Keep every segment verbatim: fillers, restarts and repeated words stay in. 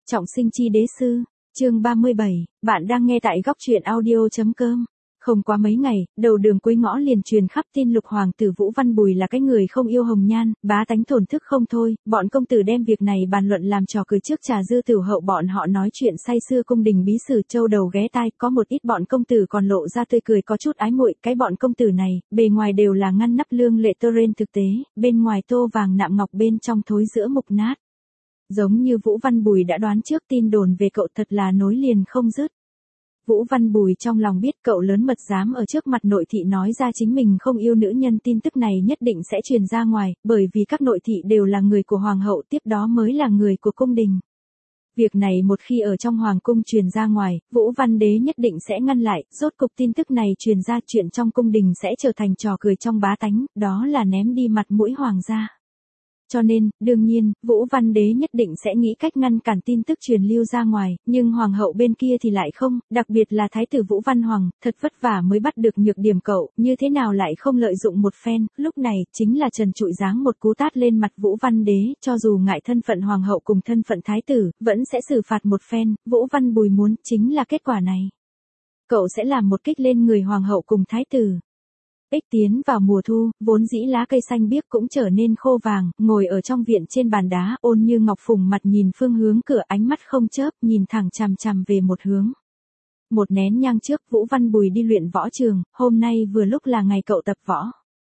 Trọng sinh chi đế sư, chương ba mươi bảy, bạn đang nghe tại góc truyện audio.com. Không quá mấy ngày, đầu đường cuối ngõ liền truyền khắp tin lục hoàng tử Vũ Văn Bùi là cái người không yêu hồng nhan, bá tánh thổn thức không thôi, bọn công tử đem việc này bàn luận làm trò cười trước trà dư tửu hậu, bọn họ nói chuyện say sưa cung đình bí sử, châu đầu ghé tai, có một ít bọn công tử còn lộ ra tươi cười có chút ái muội. Cái bọn công tử này, bề ngoài đều là ngăn nắp lương lệ tơ rên thực tế, bên ngoài tô vàng nạm ngọc, bên trong thối giữa mục nát. Giống như Vũ Văn Bùi đã đoán trước, tin đồn về cậu thật là nối liền không dứt. Vũ Văn Bùi trong lòng biết cậu lớn mật dám ở trước mặt nội thị nói ra chính mình không yêu nữ nhân, tin tức này nhất định sẽ truyền ra ngoài, bởi vì các nội thị đều là người của hoàng hậu, tiếp đó mới là người của cung đình. Việc này một khi ở trong hoàng cung truyền ra ngoài, Vũ Văn Đế nhất định sẽ ngăn lại, rốt cục tin tức này truyền ra, chuyện trong cung đình sẽ trở thành trò cười trong bá tánh, đó là ném đi mặt mũi hoàng gia. Cho nên, đương nhiên, Vũ Văn Đế nhất định sẽ nghĩ cách ngăn cản tin tức truyền lưu ra ngoài, nhưng hoàng hậu bên kia thì lại không, đặc biệt là thái tử Vũ Văn Hoàng, thật vất vả mới bắt được nhược điểm cậu, như thế nào lại không lợi dụng một phen. Lúc này, chính là Trần Trụi giáng một cú tát lên mặt Vũ Văn Đế, cho dù ngại thân phận hoàng hậu cùng thân phận thái tử, vẫn sẽ xử phạt một phen. Vũ Văn Bùi muốn chính là kết quả này. Cậu sẽ làm một kích lên người hoàng hậu cùng thái tử. Ích tiến vào mùa thu, vốn dĩ lá cây xanh biếc cũng trở nên khô vàng, ngồi ở trong viện trên bàn đá, Ôn Như Ngọc phùng mặt nhìn phương hướng cửa, ánh mắt không chớp, nhìn thẳng chằm chằm về một hướng. Một nén nhang trước, Vũ Văn Bùi đi luyện võ trường, hôm nay vừa lúc là ngày cậu tập võ.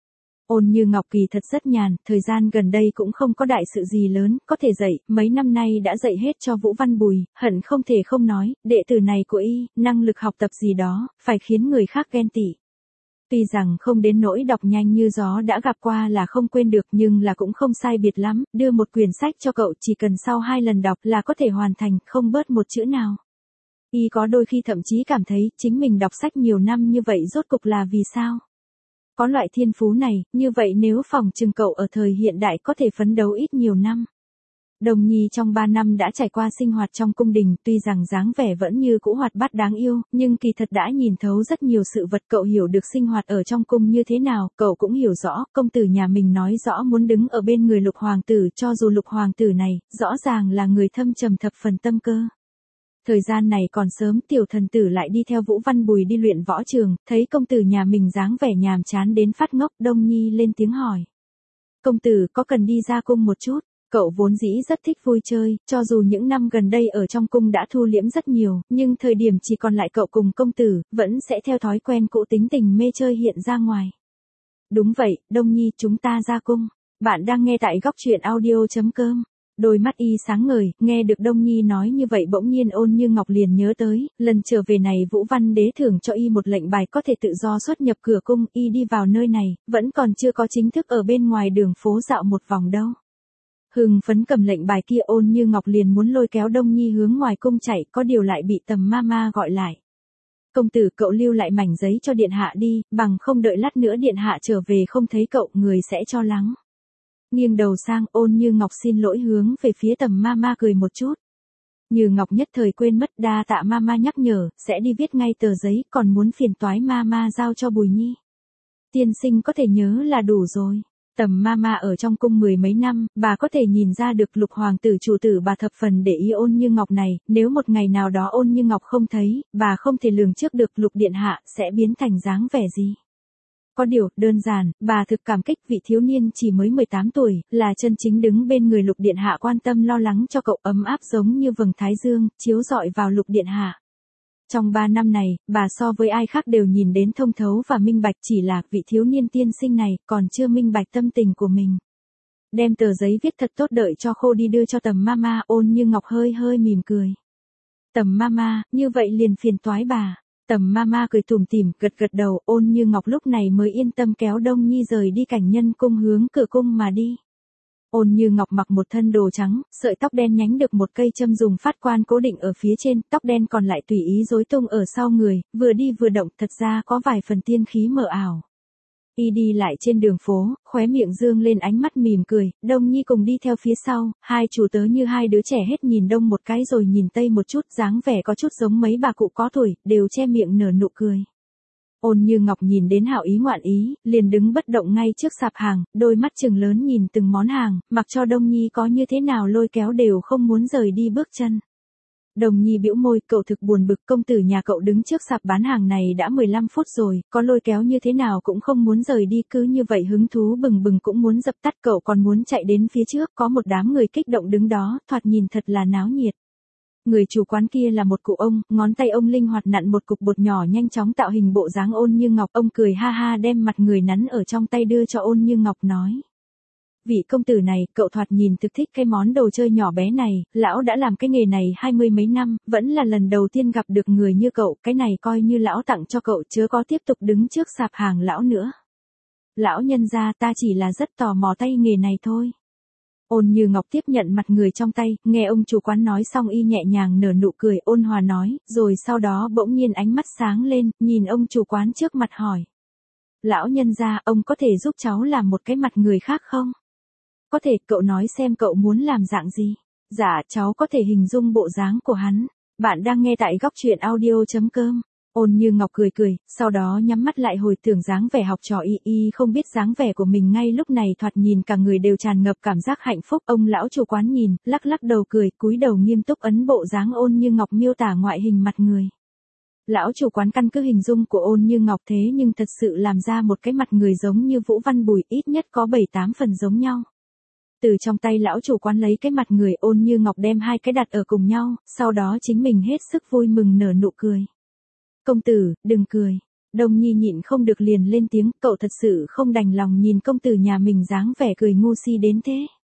Ôn Như Ngọc kỳ thật rất nhàn, thời gian gần đây cũng không có đại sự gì lớn, có thể dạy, mấy năm nay đã dạy hết cho Vũ Văn Bùi, hận không thể không nói, đệ tử này của y, năng lực học tập gì đó, phải khiến người khác ghen tị. Tuy rằng không đến nỗi đọc nhanh như gió, đã gặp qua là không quên được, nhưng là cũng không sai biệt lắm, đưa một quyển sách cho cậu chỉ cần sau hai lần đọc là có thể hoàn thành, không bớt một chữ nào. Y có đôi khi thậm chí cảm thấy chính mình đọc sách nhiều năm như vậy rốt cục là vì sao? Có loại thiên phú này, như vậy nếu phòng chừng cậu ở thời hiện đại có thể phấn đấu ít nhiều năm. Đồng Nhi trong ba năm đã trải qua sinh hoạt trong cung đình, tuy rằng dáng vẻ vẫn như cũ hoạt bát đáng yêu, nhưng kỳ thật đã nhìn thấu rất nhiều sự vật. Cậu hiểu được sinh hoạt ở trong cung như thế nào, cậu cũng hiểu rõ, công tử nhà mình nói rõ muốn đứng ở bên người lục hoàng tử, cho dù lục hoàng tử này, rõ ràng là người thâm trầm thập phần tâm cơ. Thời gian này còn sớm, tiểu thần tử lại đi theo Vũ Văn Bùi đi luyện võ trường, thấy công tử nhà mình dáng vẻ nhàm chán đến phát ngốc, Đông Nhi lên tiếng hỏi. Công tử có cần đi ra cung một chút? Cậu vốn dĩ rất thích vui chơi, cho dù những năm gần đây ở trong cung đã thu liễm rất nhiều, nhưng thời điểm chỉ còn lại cậu cùng công tử, vẫn sẽ theo thói quen cũ tính tình mê chơi hiện ra ngoài. Đúng vậy, Đông Nhi, chúng ta ra cung. Bạn đang nghe tại góc truyện audio.com. Đôi mắt y sáng ngời, nghe được Đông Nhi nói như vậy bỗng nhiên Ôn Như Ngọc liền nhớ tới, lần trở về này Vũ Văn Đế thưởng cho y một lệnh bài có thể tự do xuất nhập cửa cung, y đi vào nơi này, vẫn còn chưa có chính thức ở bên ngoài đường phố dạo một vòng đâu. Hưng phấn cầm lệnh bài kia, Ôn Như Ngọc liền muốn lôi kéo Đông Nhi hướng ngoài cung chạy, có điều lại bị Tầm Mama gọi lại. Công tử, cậu lưu lại mảnh giấy cho điện hạ đi, bằng không đợi lát nữa điện hạ trở về không thấy cậu, người sẽ cho lắng. Nghiêng đầu sang, Ôn Như Ngọc xin lỗi hướng về phía Tầm Mama cười một chút. Như Ngọc nhất thời quên mất, đa tạ Mama nhắc nhở, sẽ đi viết ngay tờ giấy, còn muốn phiền toái Mama giao cho Bùi Nhi. Tiên sinh có thể nhớ là đủ rồi. Tầm Mama ở trong cung mười mấy năm, bà có thể nhìn ra được lục hoàng tử chủ tử bà thập phần để ý Ôn Như Ngọc này, nếu một ngày nào đó Ôn Như Ngọc không thấy, bà không thể lường trước được lục điện hạ sẽ biến thành dáng vẻ gì. Có điều, đơn giản, bà thực cảm kích vị thiếu niên chỉ mới mười tám tuổi, là chân chính đứng bên người lục điện hạ quan tâm lo lắng cho cậu, ấm áp giống như vầng thái dương, chiếu rọi vào lục điện hạ. Trong ba năm này, bà so với ai khác đều nhìn đến thông thấu và minh bạch, chỉ là vị thiếu niên tiên sinh này còn chưa minh bạch tâm tình của mình. Đem tờ giấy viết thật tốt đợi cho khô đi đưa cho Tầm Mama, Ôn Như Ngọc hơi hơi mỉm cười. Tầm Mama, như vậy liền phiền toái bà. Tầm Mama cười tủm tỉm, gật gật đầu, Ôn Như Ngọc lúc này mới yên tâm kéo Đông Nhi rời đi cảnh nhân cung hướng cửa cung mà đi. Ôn Như Ngọc mặc một thân đồ trắng, sợi tóc đen nhánh được một cây châm dùng phát quan cố định ở phía trên, tóc đen còn lại tùy ý rối tung ở sau người, vừa đi vừa động, thật ra có vài phần tiên khí mờ ảo. Y đi lại trên đường phố, khóe miệng dương lên ánh mắt mỉm cười, Đông Nhi cùng đi theo phía sau, hai chủ tớ như hai đứa trẻ hết nhìn đông một cái rồi nhìn tây một chút, dáng vẻ có chút giống mấy bà cụ có tuổi, đều che miệng nở nụ cười. Ôn Như Ngọc nhìn đến hảo ý ngoạn ý, liền đứng bất động ngay trước sạp hàng, đôi mắt trừng lớn nhìn từng món hàng, mặc cho Đông Nhi có như thế nào lôi kéo đều không muốn rời đi bước chân. Đồng Nhi bĩu môi, cậu thực buồn bực, công tử nhà cậu đứng trước sạp bán hàng này đã mười lăm phút rồi, có lôi kéo như thế nào cũng không muốn rời đi, cứ như vậy hứng thú bừng bừng cũng muốn dập tắt, cậu còn muốn chạy đến phía trước, có một đám người kích động đứng đó, thoạt nhìn thật là náo nhiệt. Người chủ quán kia là một cụ ông, ngón tay ông linh hoạt nặn một cục bột nhỏ nhanh chóng tạo hình bộ dáng Ôn Như Ngọc, ông cười ha ha đem mặt người nắn ở trong tay đưa cho Ôn Như Ngọc nói. Vị công tử này, cậu thoạt nhìn thực thích cái món đồ chơi nhỏ bé này, lão đã làm cái nghề này hai mươi mấy năm, vẫn là lần đầu tiên gặp được người như cậu, cái này coi như lão tặng cho cậu chớ có tiếp tục đứng trước sạp hàng lão nữa. Lão nhân gia, ta chỉ là rất tò mò tay nghề này thôi. Ôn Như Ngọc tiếp nhận mặt người trong tay, nghe ông chủ quán nói xong y nhẹ nhàng nở nụ cười ôn hòa nói, rồi sau đó bỗng nhiên ánh mắt sáng lên, nhìn ông chủ quán trước mặt hỏi. Lão nhân gia, ông có thể giúp cháu làm một cái mặt người khác không? Có thể, cậu nói xem cậu muốn làm dạng gì? Dạ, cháu có thể hình dung bộ dáng của hắn. Bạn đang nghe tại góc truyện audio chấm com. Ôn Như Ngọc cười cười, sau đó nhắm mắt lại hồi tưởng dáng vẻ học trò y y không biết dáng vẻ của mình ngay lúc này thoạt nhìn cả người đều tràn ngập cảm giác hạnh phúc. Ông lão chủ quán nhìn, lắc lắc đầu cười, cúi đầu nghiêm túc ấn bộ dáng Ôn Như Ngọc miêu tả ngoại hình mặt người. Lão chủ quán căn cứ hình dung của Ôn Như Ngọc thế nhưng thật sự làm ra một cái mặt người giống như Vũ Văn Bùi, ít nhất có bảy tám phần giống nhau. Từ trong tay lão chủ quán lấy cái mặt người Ôn Như Ngọc đem hai cái đặt ở cùng nhau, sau đó chính mình hết sức vui mừng nở nụ cười. Công tử, đừng cười. Đồng Nhi nhịn không được liền lên tiếng, cậu thật sự không đành lòng nhìn công tử nhà mình dáng vẻ cười ngu si đến thế.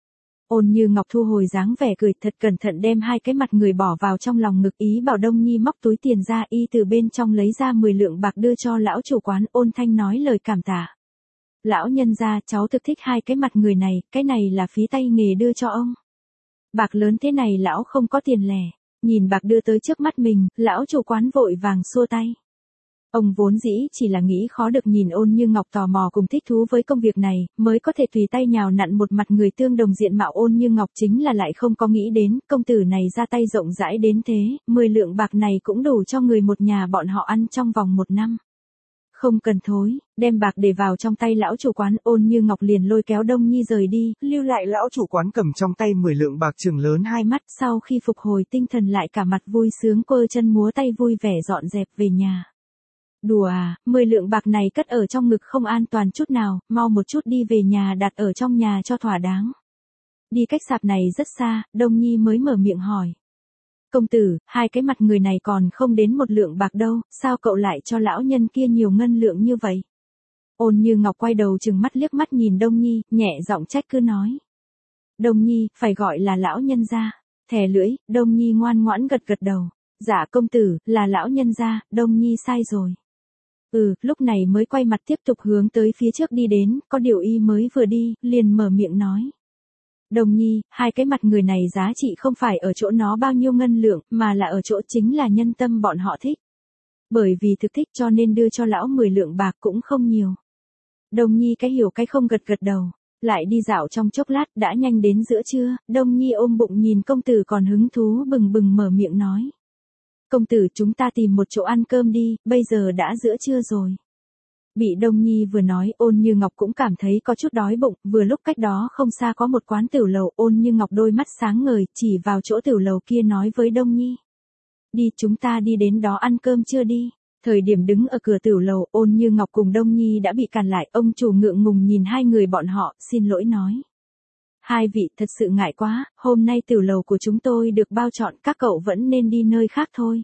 Ôn Như Ngọc thu hồi dáng vẻ cười thật cẩn thận đem hai cái mặt người bỏ vào trong lòng ngực ý bảo Đông Nhi móc túi tiền ra y từ bên trong lấy ra mười lượng bạc đưa cho lão chủ quán ôn thanh nói lời cảm tạ. Lão nhân gia, cháu thực thích hai cái mặt người này, cái này là phí tay nghề đưa cho ông. Bạc lớn thế này lão không có tiền lẻ. Nhìn bạc đưa tới trước mắt mình, lão chủ quán vội vàng xua tay. Ông vốn dĩ chỉ là nghĩ khó được nhìn Ôn Như Ngọc tò mò cùng thích thú với công việc này, mới có thể tùy tay nhào nặn một mặt người tương đồng diện mạo Ôn Như Ngọc chính là lại không có nghĩ đến, công tử này ra tay rộng rãi đến thế, mười lượng bạc này cũng đủ cho người một nhà bọn họ ăn trong vòng một năm. Không cần thối, đem bạc để vào trong tay lão chủ quán Ôn Như Ngọc liền lôi kéo Đông Nhi rời đi, lưu lại lão chủ quán cầm trong tay mười lượng bạc trừng lớn hai mắt sau khi phục hồi tinh thần lại cả mặt vui sướng quơ chân múa tay vui vẻ dọn dẹp về nhà. Đùa à, mười lượng bạc này cất ở trong ngực không an toàn chút nào, mau một chút đi về nhà đặt ở trong nhà cho thỏa đáng. Đi cách sạp này rất xa, Đông Nhi mới mở miệng hỏi. Công tử, hai cái mặt người này còn không đến một lượng bạc đâu, sao cậu lại cho lão nhân kia nhiều ngân lượng như vậy? Ôn Như Ngọc quay đầu trừng mắt liếc mắt nhìn Đông Nhi, nhẹ giọng trách cứ nói. Đông Nhi, phải gọi là lão nhân gia. Thè lưỡi, Đông Nhi ngoan ngoãn gật gật đầu. Dạ công tử, là lão nhân gia, Đông Nhi sai rồi. Ừ, lúc này mới quay mặt tiếp tục hướng tới phía trước đi đến, có điều y mới vừa đi, liền mở miệng nói. Đồng Nhi, hai cái mặt người này giá trị không phải ở chỗ nó bao nhiêu ngân lượng, mà là ở chỗ chính là nhân tâm bọn họ thích. Bởi vì thực thích cho nên đưa cho lão mười lượng bạc cũng không nhiều. Đồng Nhi cái hiểu cái không gật gật đầu, lại đi dạo trong chốc lát đã nhanh đến giữa trưa, Đồng Nhi ôm bụng nhìn công tử còn hứng thú bừng bừng mở miệng nói. Công tử chúng ta tìm một chỗ ăn cơm đi, bây giờ đã giữa trưa rồi. Bị Đông Nhi vừa nói Ôn Như Ngọc cũng cảm thấy có chút đói bụng, vừa lúc cách đó không xa có một quán tiểu lầu Ôn Như Ngọc đôi mắt sáng ngời chỉ vào chỗ tiểu lầu kia nói với Đông Nhi. Đi chúng ta đi đến đó ăn cơm chưa đi. Thời điểm đứng ở cửa tiểu lầu Ôn Như Ngọc cùng Đông Nhi đã bị cản lại, ông chủ ngượng ngùng nhìn hai người bọn họ, xin lỗi nói. Hai vị thật sự ngại quá, hôm nay tiểu lầu của chúng tôi được bao trọn các cậu vẫn nên đi nơi khác thôi.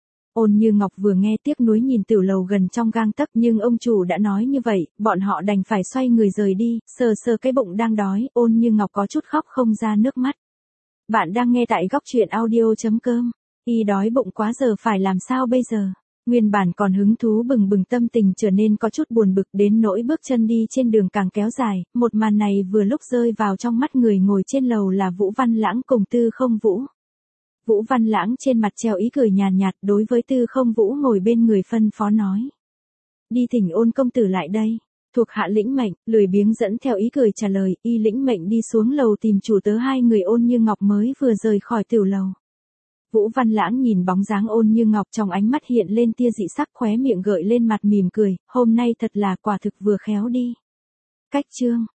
Ôn Như Ngọc vừa nghe tiếc nuối nhìn tiểu lầu gần trong gang tấc nhưng ông chủ đã nói như vậy, bọn họ đành phải xoay người rời đi, sờ sờ cái bụng đang đói, Ôn Như Ngọc có chút khóc không ra nước mắt. Bạn đang nghe tại góc truyện audio chấm com, y đói bụng quá giờ phải làm sao bây giờ? Nguyên bản còn hứng thú bừng bừng tâm tình trở nên có chút buồn bực đến nỗi bước chân đi trên đường càng kéo dài, một màn này vừa lúc rơi vào trong mắt người ngồi trên lầu là Vũ Văn Lãng cùng Tư Không Vũ. Vũ Văn Lãng trên mặt treo ý cười nhàn nhạt, nhạt đối với Tư Không Vũ ngồi bên người phân phó nói. Đi thỉnh Ôn công tử lại đây. Thuộc hạ lĩnh mệnh, lười biếng dẫn theo ý cười trả lời, y lĩnh mệnh đi xuống lầu tìm chủ tớ hai người Ôn Như Ngọc mới vừa rời khỏi tiểu lầu. Vũ Văn Lãng nhìn bóng dáng Ôn Như Ngọc trong ánh mắt hiện lên tia dị sắc khóe miệng gợi lên mặt mỉm cười, hôm nay thật là quả thực vừa khéo đi. Cách chương.